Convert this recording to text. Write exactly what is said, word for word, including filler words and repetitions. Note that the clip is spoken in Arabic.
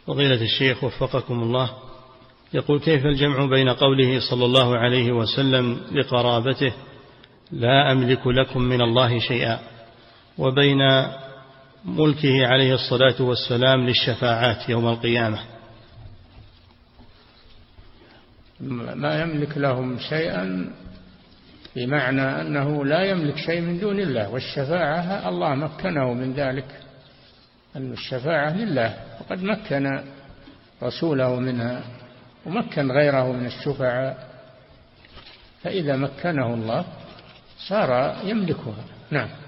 فضيلة الشيخ وفقكم الله، يقول: كيف الجمع بين قوله صلى الله عليه وسلم لقرابته: لا أملك لكم من الله شيئا، وبين ملكه عليه الصلاة والسلام للشفاعات يوم القيامة؟ ما يملك لهم شيئا بمعنى أنه لا يملك شيء من دون الله، والشفاعة الله مكنه من ذلك، أن الشفاعة لله، وقد مكن رسوله منها ومكن غيره من الشفعاء، فإذا مكنه الله صار يملكها. نعم.